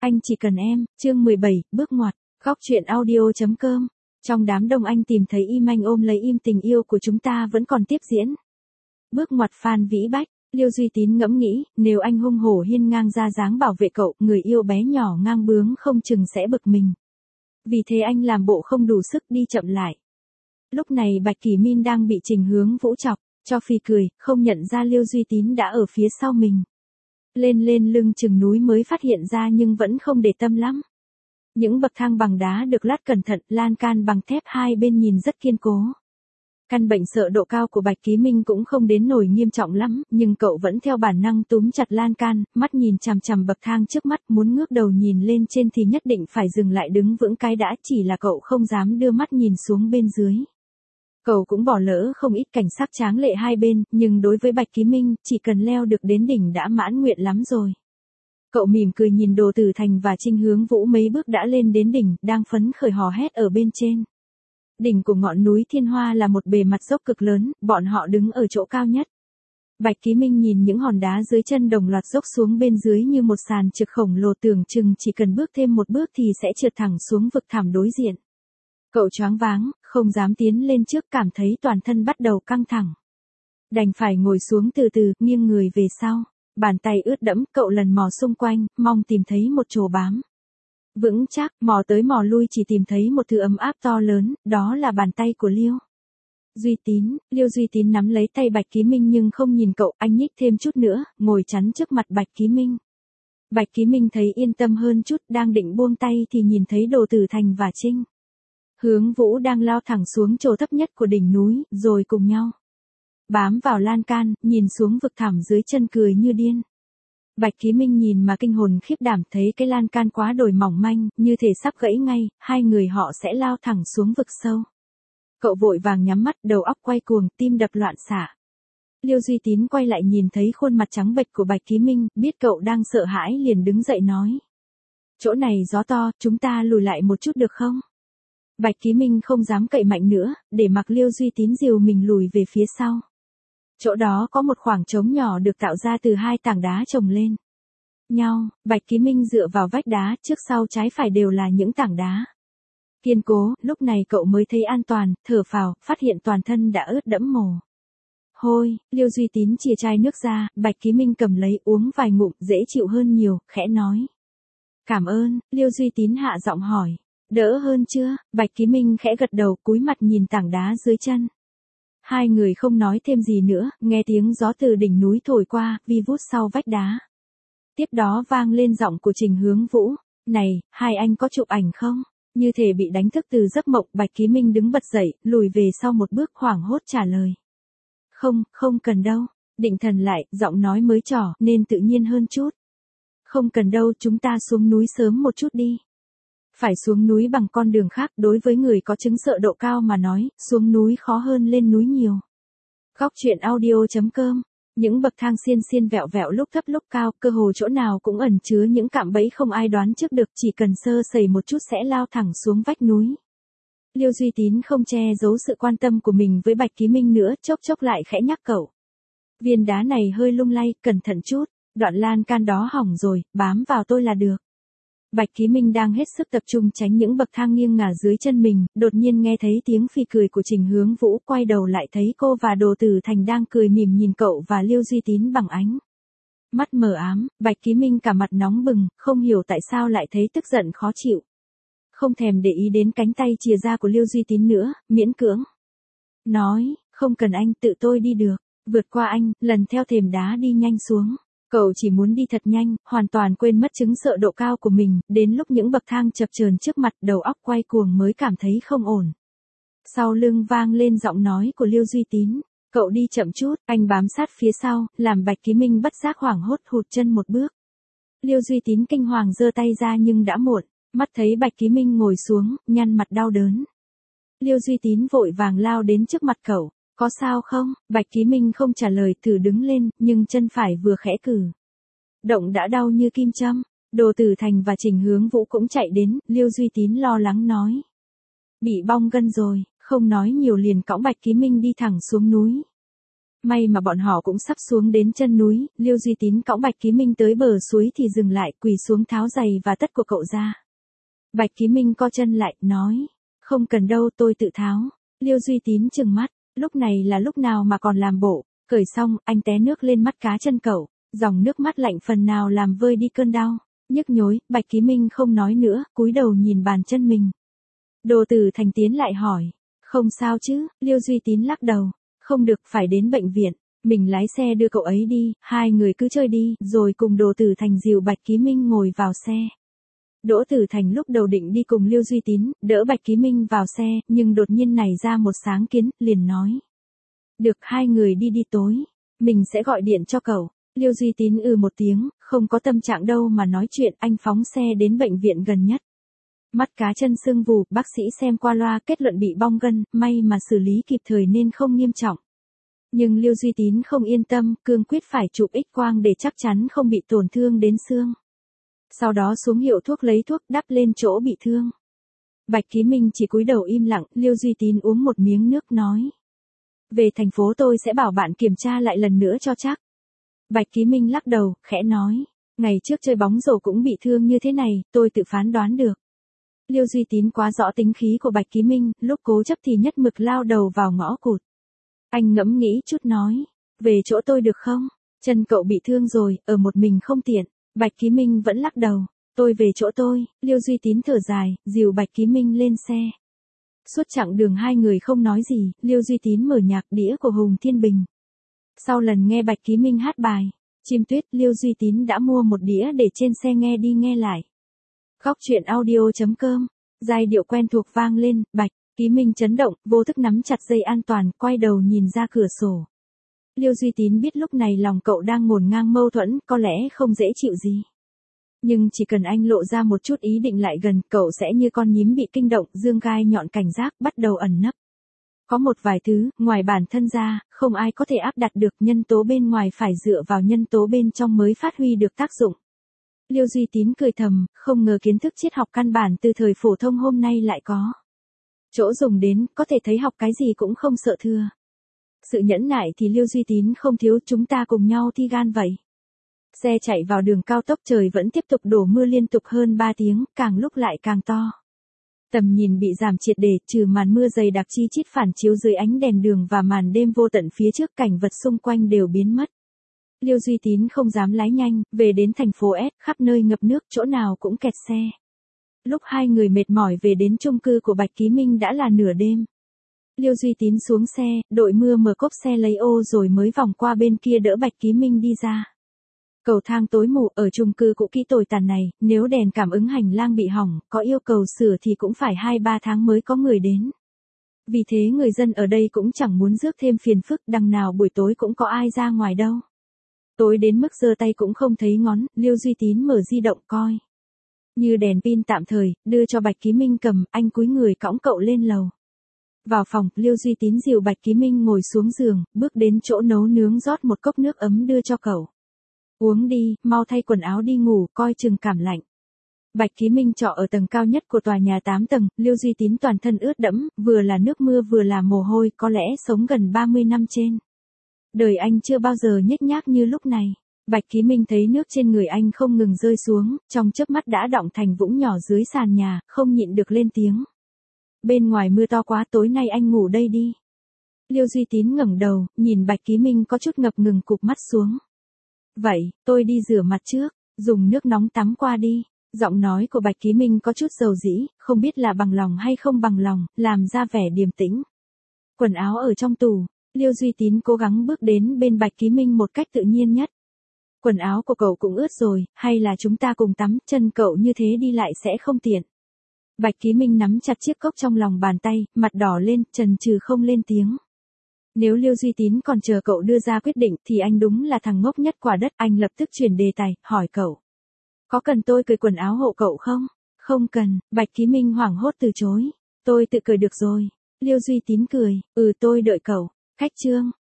Anh chỉ cần em, chương 17, bước ngoặt, góc truyện audio.com. Trong đám đông anh tìm thấy im anh ôm lấy im tình yêu của chúng ta vẫn còn tiếp diễn. Bước ngoặt Phan Vĩ Bách, Liêu Duy Tín ngẫm nghĩ, nếu anh hung hổ hiên ngang ra dáng bảo vệ cậu, người yêu bé nhỏ ngang bướng không chừng sẽ bực mình. Vì thế anh làm bộ không đủ sức đi chậm lại. Lúc này Bạch Kỳ Min đang bị Trình Hướng Vũ chọc, cho phì cười, không nhận ra Liêu Duy Tín đã ở phía sau mình. Lên lưng chừng núi mới phát hiện ra nhưng vẫn không để tâm lắm. Những bậc thang bằng đá được lát cẩn thận, lan can bằng thép hai bên nhìn rất kiên cố. Căn bệnh sợ độ cao của Bạch Ký Minh cũng không đến nổi nghiêm trọng lắm, nhưng cậu vẫn theo bản năng túm chặt lan can, mắt nhìn chằm chằm bậc thang trước mắt, muốn ngước đầu nhìn lên trên thì nhất định phải dừng lại đứng vững cái đã, chỉ là cậu không dám đưa mắt nhìn xuống bên dưới. Cậu cũng bỏ lỡ không ít cảnh sắc tráng lệ hai bên, nhưng đối với Bạch Ký Minh, chỉ cần leo được đến đỉnh đã mãn nguyện lắm rồi. Cậu mỉm cười nhìn Đồ Tử Thành và Trình Hướng Vũ mấy bước đã lên đến đỉnh, đang phấn khởi hò hét ở bên trên. Đỉnh của ngọn núi Thiên Hoa là một bề mặt dốc cực lớn, bọn họ đứng ở chỗ cao nhất. Bạch Ký Minh nhìn những hòn đá dưới chân đồng loạt dốc xuống bên dưới như một sàn trượt khổng lồ, tưởng chừng chỉ cần bước thêm một bước thì sẽ trượt thẳng xuống vực thẳm đối diện. Cậu choáng váng, không dám tiến lên trước, cảm thấy toàn thân bắt đầu căng thẳng. Đành phải ngồi xuống từ từ, nghiêng người về sau. Bàn tay ướt đẫm, cậu lần mò xung quanh, mong tìm thấy một chỗ bám vững chắc, mò tới mò lui chỉ tìm thấy một thứ ấm áp to lớn, đó là bàn tay của Liêu Duy Tín. Liêu Duy Tín nắm lấy tay Bạch Ký Minh nhưng không nhìn cậu, anh nhích thêm chút nữa, ngồi chắn trước mặt Bạch Ký Minh. Bạch Ký Minh thấy yên tâm hơn chút, đang định buông tay thì nhìn thấy Đồ Tử Thành và Trình Hướng Vũ đang lao thẳng xuống chỗ thấp nhất của đỉnh núi, rồi cùng nhau bám vào lan can, nhìn xuống vực thẳm dưới chân cười như điên. Bạch Ký Minh nhìn mà kinh hồn khiếp đảm, thấy cái lan can quá đồi mỏng manh, như thể sắp gãy ngay, hai người họ sẽ lao thẳng xuống vực sâu. Cậu vội vàng nhắm mắt, đầu óc quay cuồng, tim đập loạn xạ. Liêu Duy Tín quay lại nhìn thấy khuôn mặt trắng bệch của Bạch Ký Minh, biết cậu đang sợ hãi liền đứng dậy nói. Chỗ này gió to, chúng ta lùi lại một chút được không? Bạch Ký Minh không dám cậy mạnh nữa, để mặc Liêu Duy Tín dìu mình lùi về phía sau. Chỗ đó có một khoảng trống nhỏ được tạo ra từ hai tảng đá chồng lên nhau, Bạch Ký Minh dựa vào vách đá, trước sau trái phải đều là những tảng đá kiên cố, lúc này cậu mới thấy an toàn, thở phào, phát hiện toàn thân đã ướt đẫm mồ hôi. Liêu Duy Tín chìa chai nước ra, Bạch Ký Minh cầm lấy uống vài ngụm, dễ chịu hơn nhiều, khẽ nói. Cảm ơn. Liêu Duy Tín hạ giọng hỏi. Đỡ hơn chưa? Bạch Ký Minh khẽ gật đầu, cúi mặt nhìn tảng đá dưới chân. Hai người không nói thêm gì nữa, nghe tiếng gió từ đỉnh núi thổi qua, vi vút sau vách đá. Tiếp đó vang lên giọng của Trình Hướng Vũ. Này, hai anh có chụp ảnh không? Như thể bị đánh thức từ giấc mộng, Bạch Ký Minh đứng bật dậy, lùi về sau một bước, hoảng hốt trả lời. Không cần đâu. Định thần lại, giọng nói mới trỏ, nên tự nhiên hơn chút. Không cần đâu, chúng ta xuống núi sớm một chút đi. Phải xuống núi bằng con đường khác, đối với người có chứng sợ độ cao mà nói, xuống núi khó hơn lên núi nhiều. Góc truyện audio.com. Những bậc thang xiên vẹo vẹo, lúc thấp lúc cao, cơ hồ chỗ nào cũng ẩn chứa những cạm bẫy không ai đoán trước được, chỉ cần sơ sẩy một chút sẽ lao thẳng xuống vách núi. Liêu Duy Tín không che giấu sự quan tâm của mình với Bạch Ký Minh nữa, chốc lại khẽ nhắc cậu. Viên đá này hơi lung lay, cẩn thận chút, đoạn lan can đó hỏng rồi, bám vào tôi là được. Bạch Ký Minh đang hết sức tập trung tránh những bậc thang nghiêng ngả dưới chân mình, đột nhiên nghe thấy tiếng phì cười của Trình Hướng Vũ, quay đầu lại thấy cô và Đồ Tử Thành đang cười mỉm nhìn cậu và Liêu Duy Tín bằng ánh mắt mờ ám. Bạch Ký Minh cả mặt nóng bừng, không hiểu tại sao lại thấy tức giận khó chịu. Không thèm để ý đến cánh tay chìa ra của Liêu Duy Tín nữa, miễn cưỡng nói, không cần anh, tự tôi đi được. Vượt qua anh, lần theo thềm đá đi nhanh xuống. Cậu chỉ muốn đi thật nhanh, hoàn toàn quên mất chứng sợ độ cao của mình, đến lúc những bậc thang chập chờn trước mặt, đầu óc quay cuồng mới cảm thấy không ổn. Sau lưng vang lên giọng nói của Liêu Duy Tín, cậu đi chậm chút, anh bám sát phía sau, làm Bạch Ký Minh bất giác hoảng hốt hụt chân một bước. Liêu Duy Tín kinh hoàng giơ tay ra nhưng đã muộn, mắt thấy Bạch Ký Minh ngồi xuống, nhăn mặt đau đớn. Liêu Duy Tín vội vàng lao đến trước mặt cậu. Có sao không? Bạch Ký Minh không trả lời, thử đứng lên, nhưng chân phải vừa khẽ cử động đã đau như kim châm. Đồ Tử Thành và Trình Hướng Vũ cũng chạy đến, Liêu Duy Tín lo lắng nói. Bị bong gân rồi, không nói nhiều liền cõng Bạch Ký Minh đi thẳng xuống núi. May mà bọn họ cũng sắp xuống đến chân núi, Liêu Duy Tín cõng Bạch Ký Minh tới bờ suối thì dừng lại, quỳ xuống tháo giày và tất của cậu ra. Bạch Ký Minh co chân lại, nói, không cần đâu, tôi tự tháo. Liêu Duy Tín trừng mắt, lúc này là lúc nào mà còn làm bộ, cởi xong, anh té nước lên mắt cá chân cậu, dòng nước mắt lạnh phần nào làm vơi đi cơn đau. Nhức nhối, Bạch Ký Minh không nói nữa, cúi đầu nhìn bàn chân mình. Đồ Tử Thành tiến lại hỏi, không sao chứ? Liêu Duy Tín lắc đầu, không được, phải đến bệnh viện, mình lái xe đưa cậu ấy đi, hai người cứ chơi đi, rồi cùng Đồ Tử Thành dìu Bạch Ký Minh ngồi vào xe. Đỗ Tử Thành lúc đầu định đi cùng Liêu Duy Tín, đỡ Bạch Ký Minh vào xe, nhưng đột nhiên nảy ra một sáng kiến, liền nói. Được, hai người đi tối, mình sẽ gọi điện cho cậu. Liêu Duy Tín một tiếng, không có tâm trạng đâu mà nói chuyện, anh phóng xe đến bệnh viện gần nhất. Mắt cá chân sưng vù, bác sĩ xem qua loa kết luận bị bong gân, may mà xử lý kịp thời nên không nghiêm trọng. Nhưng Liêu Duy Tín không yên tâm, cương quyết phải chụp X-quang để chắc chắn không bị tổn thương đến xương. Sau đó xuống hiệu thuốc lấy thuốc đắp lên chỗ bị thương. Bạch Ký Minh chỉ cúi đầu im lặng, Liêu Duy Tín uống một miếng nước nói. Về thành phố tôi sẽ bảo bạn kiểm tra lại lần nữa cho chắc. Bạch Ký Minh lắc đầu, khẽ nói. Ngày trước chơi bóng rổ cũng bị thương như thế này, tôi tự phán đoán được. Liêu Duy Tín quá rõ tính khí của Bạch Ký Minh, lúc cố chấp thì nhất mực lao đầu vào ngõ cụt. Anh ngẫm nghĩ chút nói. Về chỗ tôi được không? Chân cậu bị thương rồi, ở một mình không tiện. Bạch Ký Minh vẫn lắc đầu. Tôi về chỗ tôi. Liêu Duy Tín thở dài, dìu Bạch Ký Minh lên xe. Suốt chặng đường hai người không nói gì, Liêu Duy Tín mở nhạc đĩa của Hùng Thiên Bình. Sau lần nghe Bạch Ký Minh hát bài Chim Tuyết, Liêu Duy Tín đã mua một đĩa để trên xe nghe đi nghe lại. Góc truyện audio.com, giai điệu quen thuộc vang lên, Bạch Ký Minh chấn động, vô thức nắm chặt dây an toàn, quay đầu nhìn ra cửa sổ. Liêu Duy Tín biết lúc này lòng cậu đang ngổn ngang mâu thuẫn, có lẽ không dễ chịu gì. Nhưng chỉ cần anh lộ ra một chút ý định lại gần, cậu sẽ như con nhím bị kinh động, giương gai nhọn cảnh giác, bắt đầu ẩn nấp. Có một vài thứ, ngoài bản thân ra, không ai có thể áp đặt được, nhân tố bên ngoài phải dựa vào nhân tố bên trong mới phát huy được tác dụng. Liêu Duy Tín cười thầm, không ngờ kiến thức triết học căn bản từ thời phổ thông hôm nay lại có chỗ dùng đến, có thể thấy học cái gì cũng không sợ thưa. Sự nhẫn nại thì Liêu Duy Tín không thiếu, chúng ta cùng nhau thi gan vậy. Xe chạy vào đường cao tốc, trời vẫn tiếp tục đổ mưa liên tục hơn 3 tiếng, càng lúc lại càng to. Tầm nhìn bị giảm triệt để, trừ màn mưa dày đặc chi chít phản chiếu dưới ánh đèn đường và màn đêm vô tận phía trước, cảnh vật xung quanh đều biến mất. Liêu Duy Tín không dám lái nhanh, về đến thành phố S, khắp nơi ngập nước, chỗ nào cũng kẹt xe. Lúc hai người mệt mỏi về đến chung cư của Bạch Ký Minh đã là nửa đêm. Liêu Duy Tín xuống xe, đội mưa mở cốp xe lấy ô rồi mới vòng qua bên kia đỡ Bạch Ký Minh đi ra. Cầu thang tối mù, ở chung cư cũ kỹ tồi tàn này, nếu đèn cảm ứng hành lang bị hỏng, có yêu cầu sửa thì cũng phải 2-3 tháng mới có người đến. Vì thế người dân ở đây cũng chẳng muốn rước thêm phiền phức, đằng nào buổi tối cũng có ai ra ngoài đâu. Tối đến mức giơ tay cũng không thấy ngón, Liêu Duy Tín mở di động coi. Như đèn pin tạm thời, đưa cho Bạch Ký Minh cầm, anh cúi người cõng cậu lên lầu. Vào phòng, Liêu Duy Tín dìu Bạch Ký Minh ngồi xuống giường, bước đến chỗ nấu nướng rót một cốc nước ấm đưa cho cậu. Uống đi, mau thay quần áo đi ngủ, coi chừng cảm lạnh. Bạch Ký Minh trọ ở tầng cao nhất của tòa nhà 8 tầng, Liêu Duy Tín toàn thân ướt đẫm, vừa là nước mưa vừa là mồ hôi, có lẽ sống gần 30 năm trên. Đời anh chưa bao giờ nhếch nhác như lúc này. Bạch Ký Minh thấy nước trên người anh không ngừng rơi xuống, trong chớp mắt đã đọng thành vũng nhỏ dưới sàn nhà, không nhịn được lên tiếng. Bên ngoài mưa to quá, tối nay anh ngủ đây đi. Liêu Duy Tín ngẩng đầu, nhìn Bạch Ký Minh có chút ngập ngừng cụp mắt xuống. Vậy, tôi đi rửa mặt trước, dùng nước nóng tắm qua đi. Giọng nói của Bạch Ký Minh có chút dầu dĩ, không biết là bằng lòng hay không bằng lòng, làm ra vẻ điềm tĩnh. Quần áo ở trong tủ, Liêu Duy Tín cố gắng bước đến bên Bạch Ký Minh một cách tự nhiên nhất. Quần áo của cậu cũng ướt rồi, hay là chúng ta cùng tắm, chân cậu như thế đi lại sẽ không tiện. Bạch Ký Minh nắm chặt chiếc cốc trong lòng bàn tay, mặt đỏ lên, chần chừ không lên tiếng. Nếu Liêu Duy Tín còn chờ cậu đưa ra quyết định thì anh đúng là thằng ngốc nhất quả đất, anh lập tức chuyển đề tài, hỏi cậu. Có cần tôi cởi quần áo hộ cậu không? Không cần, Bạch Ký Minh hoảng hốt từ chối. Tôi tự cởi được rồi. Liêu Duy Tín cười, tôi đợi cậu. Khách trương,